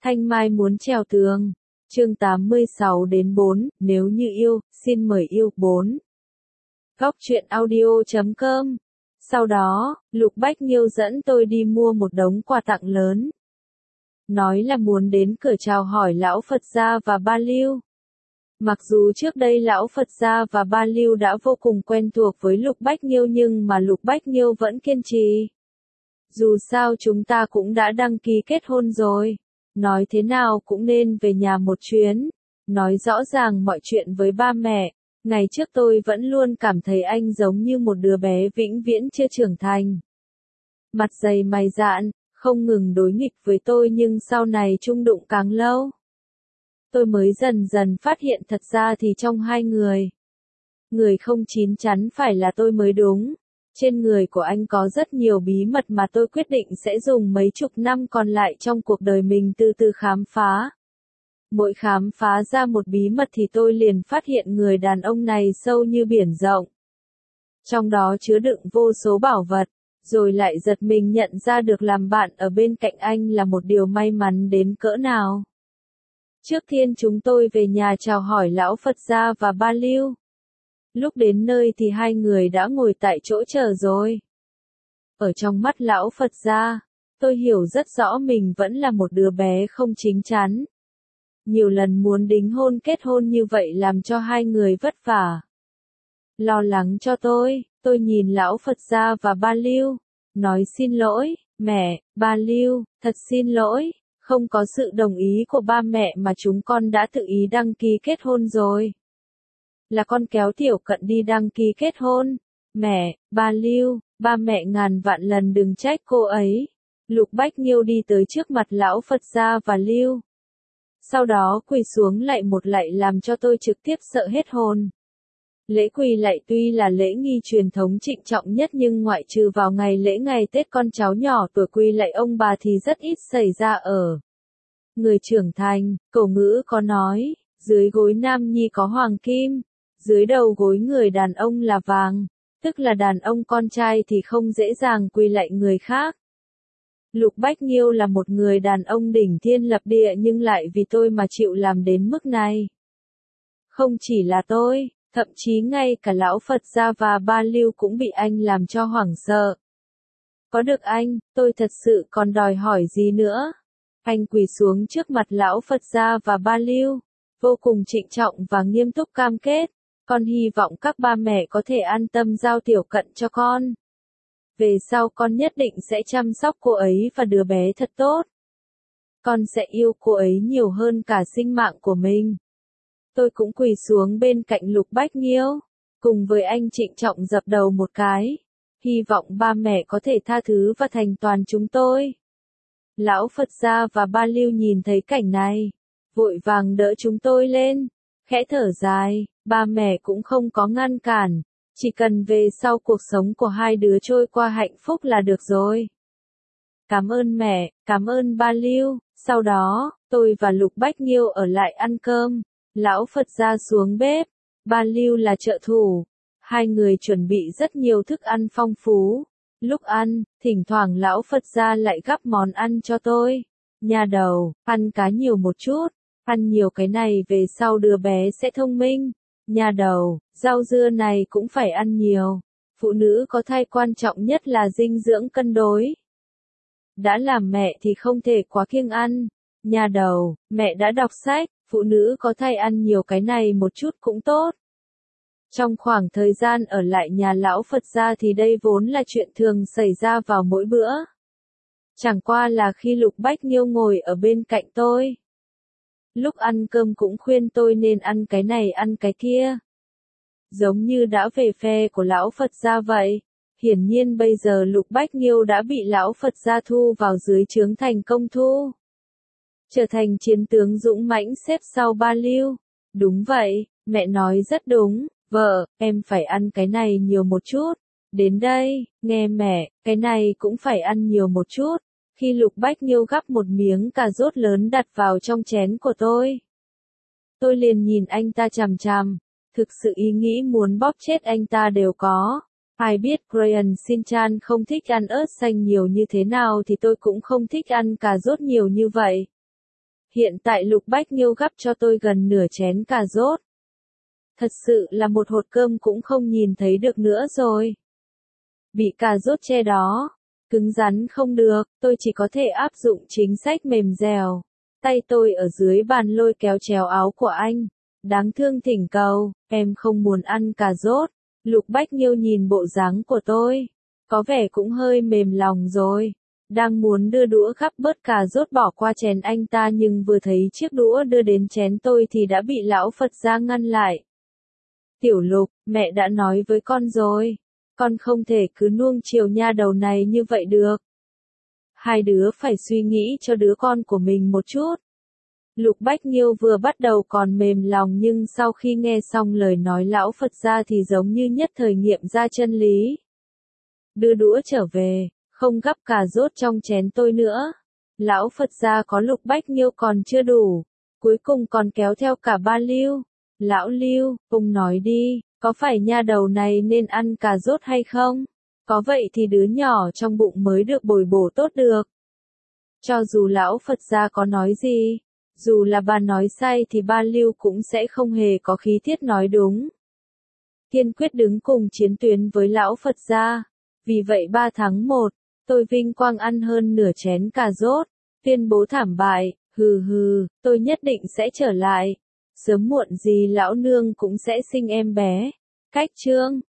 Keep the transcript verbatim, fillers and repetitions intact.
Thanh Mai muốn trèo tường. Chương tám mươi sáu đến bốn, nếu như yêu, xin mời yêu. bốn. Góc truyện audio chấm com. Sau đó, Lục Bách Nhiêu dẫn tôi đi mua một đống quà tặng lớn. Nói là muốn đến cửa chào hỏi lão Phật gia và Ba Lưu. Mặc dù trước đây lão Phật gia và Ba Lưu đã vô cùng quen thuộc với Lục Bách Nhiêu nhưng mà Lục Bách Nhiêu vẫn kiên trì. Dù sao chúng ta cũng đã đăng ký kết hôn rồi. Nói thế nào cũng nên về nhà một chuyến. Nói rõ ràng mọi chuyện với ba mẹ. Ngày trước tôi vẫn luôn cảm thấy anh giống như một đứa bé vĩnh viễn chưa trưởng thành. Mặt dày mày dạn, không ngừng đối nghịch với tôi nhưng sau này chung đụng càng lâu. Tôi mới dần dần phát hiện thật ra thì trong hai người. Người không chín chắn phải là tôi mới đúng. Trên người của anh có rất nhiều bí mật mà tôi quyết định sẽ dùng mấy chục năm còn lại trong cuộc đời mình từ từ khám phá. Mỗi khám phá ra một bí mật thì tôi liền phát hiện người đàn ông này sâu như biển rộng. Trong đó chứa đựng vô số bảo vật, rồi lại giật mình nhận ra được làm bạn ở bên cạnh anh là một điều may mắn đến cỡ nào. Trước tiên chúng tôi về nhà chào hỏi lão Phật gia và Ba Lưu. Lúc đến nơi thì hai người đã ngồi tại chỗ chờ rồi. Ở trong mắt lão Phật gia, tôi hiểu rất rõ mình vẫn là một đứa bé không chính chắn. Nhiều lần muốn đính hôn kết hôn như vậy làm cho hai người vất vả. Lo lắng cho tôi, tôi nhìn lão Phật gia và Ba Lưu, nói xin lỗi, mẹ, Ba Lưu, thật xin lỗi, không có sự đồng ý của ba mẹ mà chúng con đã tự ý đăng ký kết hôn rồi. Là con kéo Tiểu Cận đi đăng ký kết hôn. Mẹ, Ba Lưu, ba mẹ ngàn vạn lần đừng trách cô ấy. Lục Bách Nhiêu đi tới trước mặt lão Phật gia và Lưu. Sau đó quỳ xuống lạy một lạy làm cho tôi trực tiếp sợ hết hồn. Lễ quỳ lạy tuy là lễ nghi truyền thống trịnh trọng nhất nhưng ngoại trừ vào ngày lễ ngày Tết con cháu nhỏ tuổi quỳ lạy ông bà thì rất ít xảy ra ở người trưởng thành. Cổ ngữ có nói, dưới gối nam nhi có hoàng kim, dưới đầu gối người đàn ông là vàng, tức là đàn ông con trai thì không dễ dàng quỳ lạy người khác. Lục Bách Nhiêu là một người đàn ông đỉnh thiên lập địa nhưng lại vì tôi mà chịu làm đến mức này. Không chỉ là tôi, thậm chí ngay cả lão Phật gia và Ba Lưu cũng bị anh làm cho hoảng sợ. Có được anh, tôi thật sự còn đòi hỏi gì nữa? Anh quỳ xuống trước mặt lão Phật gia và Ba Lưu, vô cùng trịnh trọng và nghiêm túc cam kết. Con hy vọng các ba mẹ có thể an tâm giao Tiểu Cận cho con. Về sau con nhất định sẽ chăm sóc cô ấy và đứa bé thật tốt. Con sẽ yêu cô ấy nhiều hơn cả sinh mạng của mình. Tôi cũng quỳ xuống bên cạnh Lục Bách Nhiêu, cùng với anh trịnh trọng dập đầu một cái. Hy vọng ba mẹ có thể tha thứ và thành toàn chúng tôi. Lão Phật gia và Ba Lưu nhìn thấy cảnh này, vội vàng đỡ chúng tôi lên, khẽ thở dài, ba mẹ cũng không có ngăn cản. Chỉ cần về sau cuộc sống của hai đứa trôi qua hạnh phúc là được rồi. Cảm ơn mẹ, cảm ơn Ba Lưu. Sau đó, tôi và Lục Bách Nhiêu ở lại ăn cơm. Lão Phật gia xuống bếp, Ba Lưu là trợ thủ. Hai người chuẩn bị rất nhiều thức ăn phong phú. Lúc ăn, thỉnh thoảng lão Phật gia lại gắp món ăn cho tôi. Nhà đầu, ăn cá nhiều một chút. Ăn nhiều cái này về sau đứa bé sẽ thông minh. Nhà đầu, rau dưa này cũng phải ăn nhiều. Phụ nữ có thai quan trọng nhất là dinh dưỡng cân đối. Đã làm mẹ thì không thể quá kiêng ăn. Nhà đầu, mẹ đã đọc sách, phụ nữ có thai ăn nhiều cái này một chút cũng tốt. Trong khoảng thời gian ở lại nhà lão Phật gia thì đây vốn là chuyện thường xảy ra vào mỗi bữa. Chẳng qua là khi Lục Bách Nhiêu ngồi ở bên cạnh tôi. Lúc ăn cơm cũng khuyên tôi nên ăn cái này ăn cái kia. Giống như đã về phe của lão Phật gia vậy. Hiển nhiên bây giờ Lục Bách Nhiêu đã bị lão Phật gia thu vào dưới trướng thành công thu. Trở thành chiến tướng dũng mãnh xếp sau Ba Lưu. Đúng vậy, mẹ nói rất đúng, vợ, em phải ăn cái này nhiều một chút. Đến đây, nghe mẹ, cái này cũng phải ăn nhiều một chút. Khi Lục Bách Nhiêu gắp một miếng cà rốt lớn đặt vào trong chén của tôi. Tôi liền nhìn anh ta chằm chằm, thực sự ý nghĩ muốn bóp chết anh ta đều có. Ai biết Crayon Shin-chan không thích ăn ớt xanh nhiều như thế nào thì tôi cũng không thích ăn cà rốt nhiều như vậy. Hiện tại Lục Bách Nghiêu gắp cho tôi gần nửa chén cà rốt. Thật sự là một hột cơm cũng không nhìn thấy được nữa rồi. Bị cà rốt che đó, cứng rắn không được, tôi chỉ có thể áp dụng chính sách mềm dẻo. Tay tôi ở dưới bàn lôi kéo chéo áo của anh. Đáng thương thỉnh cầu, em không muốn ăn cà rốt. Lục Bách Nghiêu nhìn bộ dáng của tôi, có vẻ cũng hơi mềm lòng rồi. Đang muốn đưa đũa gắp bớt cà rốt bỏ qua chén anh ta nhưng vừa thấy chiếc đũa đưa đến chén tôi thì đã bị lão Phật gia ngăn lại. Tiểu Lục, mẹ đã nói với con rồi, con không thể cứ nuông chiều nha đầu này như vậy được. Hai đứa phải suy nghĩ cho đứa con của mình một chút. Lục Bách Nghiêu vừa bắt đầu còn mềm lòng nhưng sau khi nghe xong lời nói lão Phật gia thì giống như nhất thời nghiệm ra chân lý. Đưa đũa trở về, không gắp cà rốt trong chén tôi nữa. Lão Phật gia có Lục Bách Nghiêu còn chưa đủ, cuối cùng còn kéo theo cả ba Lưu. Lão Lưu, ông nói đi, có phải nha đầu này nên ăn cà rốt hay không? Có vậy thì đứa nhỏ trong bụng mới được bồi bổ tốt được. Cho dù lão Phật gia có nói gì, dù là bà nói sai thì ba Lưu cũng sẽ không hề có khí tiết nói đúng. Kiên quyết đứng cùng chiến tuyến với lão Phật gia. Vì vậy ba tháng một, tôi vinh quang ăn hơn nửa chén cà rốt, tuyên bố thảm bại, hừ hừ, tôi nhất định sẽ trở lại. Sớm muộn gì lão nương cũng sẽ sinh em bé. Cách chương